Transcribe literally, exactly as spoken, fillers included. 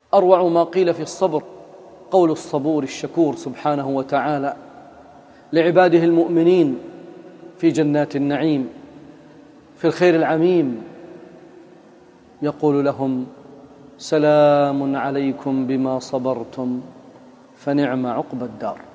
أروع ما قيل في الصبر قول الصبور الشكور سبحانه وتعالى لعباده المؤمنين في جنات النعيم في الخير العميم، يقول لهم: سلام عليكم بما صبرتم فنعم عقبى الدار.